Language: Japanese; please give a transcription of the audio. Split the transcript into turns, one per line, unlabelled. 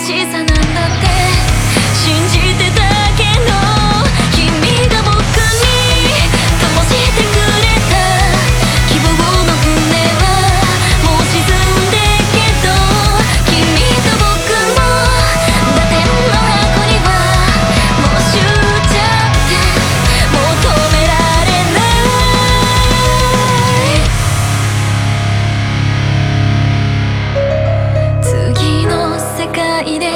しさなんだって信じてたけど、君が僕に灯してくれた希望の船はもう沈んでけど、君と僕も打点の箱にはもう終っちゃって、もう止められない。次の世界で